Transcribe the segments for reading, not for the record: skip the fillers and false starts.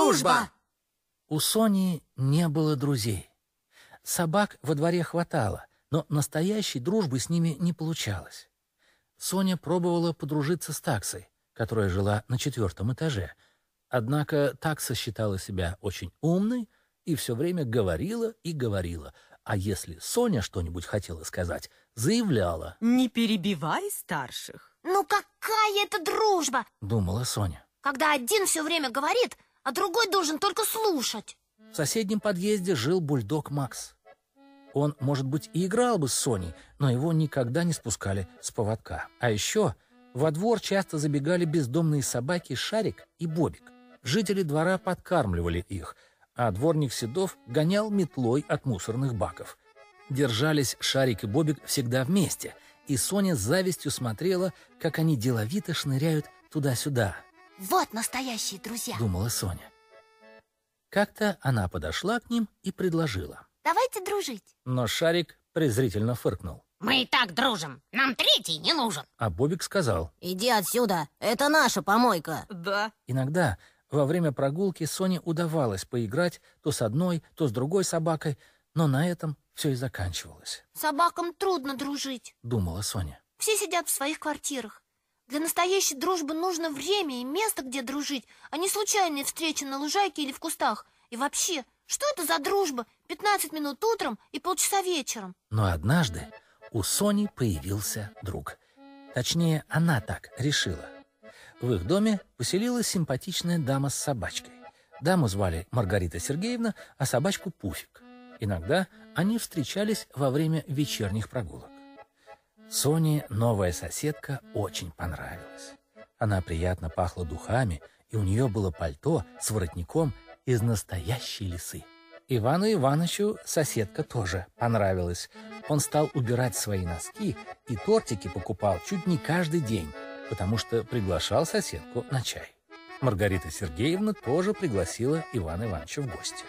дружба! У Сони не было друзей. Собак во дворе хватало, но настоящей дружбы с ними не получалось. Соня пробовала подружиться с таксой, которая жила на 4-м этаже. Однако такса считала себя очень умной и все время говорила и говорила. А если Соня что-нибудь хотела сказать, заявляла. Не перебивай старших. Ну какая это дружба? Думала Соня. Когда один все время говорит, а другой должен только слушать. В соседнем подъезде жил бульдог Макс. Он, может быть, и играл бы с Соней, но его никогда не спускали с поводка. А еще во двор часто забегали бездомные собаки Шарик и Бобик. Жители двора подкармливали их, а дворник Седов гонял метлой от мусорных баков. Держались Шарик и Бобик всегда вместе, и Соня с завистью смотрела, как они деловито шныряют туда-сюда. Вот настоящие друзья, думала Соня. Как-то она подошла к ним и предложила. Давайте дружить. Но Шарик презрительно фыркнул. Мы и так дружим, нам третий не нужен. А Бобик сказал. Иди отсюда, это наша помойка. Да. Иногда во время прогулки Соне удавалось поиграть то с одной, то с другой собакой, но на этом все и заканчивалось. Собакам трудно дружить, думала Соня. Все сидят в своих квартирах. Для настоящей дружбы нужно время и место, где дружить, а не случайные встречи на лужайке или в кустах. И вообще, что это за дружба? 15 минут утром и полчаса вечером. Но однажды у Сони появился друг. Точнее, она так решила. В их доме поселилась симпатичная дама с собачкой. Даму звали Маргарита Сергеевна, а собачку Пуфик. Иногда они встречались во время вечерних прогулок. Соне новая соседка очень понравилась. Она приятно пахла духами, и у нее было пальто с воротником из настоящей лисы. Ивану Ивановичу соседка тоже понравилась. Он стал убирать свои носки и тортики покупал чуть не каждый день, потому что приглашал соседку на чай. Маргарита Сергеевна тоже пригласила Ивана Ивановича в гости.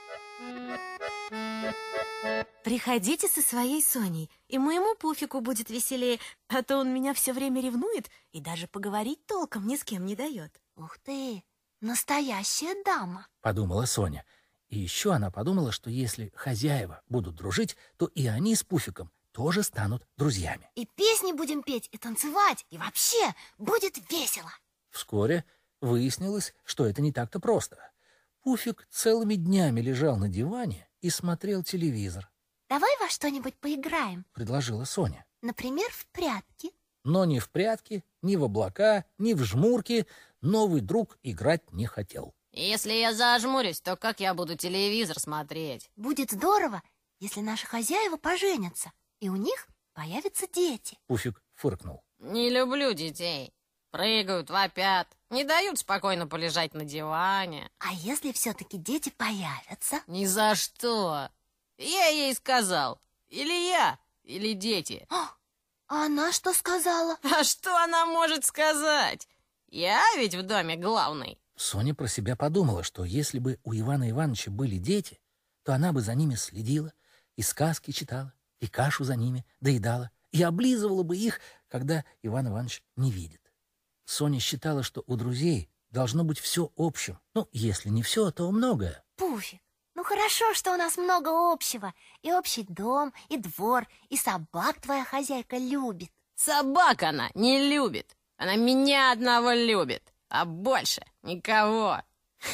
Приходите со своей Соней, и моему Пуфику будет веселее, а то он меня все время ревнует и даже поговорить толком ни с кем не дает. Ух ты, настоящая дама, подумала Соня. И еще она подумала, что если хозяева будут дружить, то и они с Пуфиком тоже станут друзьями. И песни будем петь, и танцевать, и вообще будет весело. Вскоре выяснилось, что это не так-то просто. Пуфик целыми днями лежал на диване и смотрел телевизор. Давай во что-нибудь поиграем, предложила Соня. Например, в прятки. Но ни в прятки, ни в облака, ни в жмурки новый друг играть не хотел. Если я зажмурюсь, то как я буду телевизор смотреть? Будет здорово, если наши хозяева поженятся, и у них появятся дети. Пуфик фыркнул. Не люблю детей. Прыгают, вопят, не дают спокойно полежать на диване. А если все-таки дети появятся? Ни за что. Я ей сказал. Или я, или дети. А она что сказала? А что она может сказать? Я ведь в доме главный. Соня про себя подумала, что если бы у Ивана Ивановича были дети, то она бы за ними следила, и сказки читала, и кашу за ними доедала, и облизывала бы их, когда Иван Иванович не видит. Соня считала, что у друзей должно быть все общим. Ну, если не все, то многое. Пуфик, ну хорошо, что у нас много общего. И общий дом, и двор, и собак твоя хозяйка любит. Собак она не любит. Она меня одного любит, а больше никого.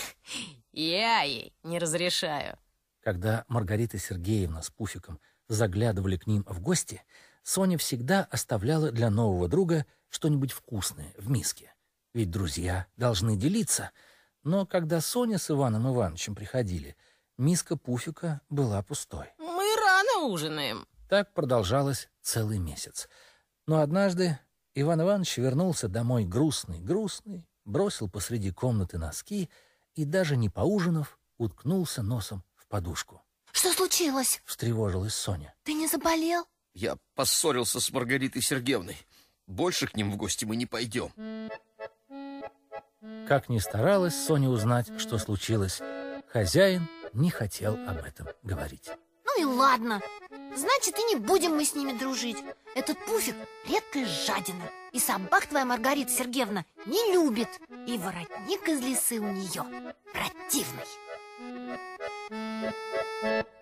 Я ей не разрешаю. Когда Маргарита Сергеевна с Пуфиком заглядывали к ним в гости, Соня всегда оставляла для нового друга что-нибудь вкусное в миске. Ведь друзья должны делиться. Но когда Соня с Иваном Ивановичем приходили, миска Пуфика была пустой. Мы рано ужинаем. Так продолжалось целый месяц. Но однажды Иван Иванович вернулся домой грустный, бросил посреди комнаты носки и, даже не поужинав, уткнулся носом в подушку. Что случилось? Встревожилась Соня. Ты не заболел? Я поссорился с Маргаритой Сергеевной. Больше к ним в гости мы не пойдем. Как ни старалась Соня узнать, что случилось, хозяин не хотел об этом говорить. Ну и ладно. Значит, и не будем мы с ними дружить. Этот Пуфик — редкая жадина. И собак твоя Маргарита Сергеевна не любит. И воротник из лисы у нее противный.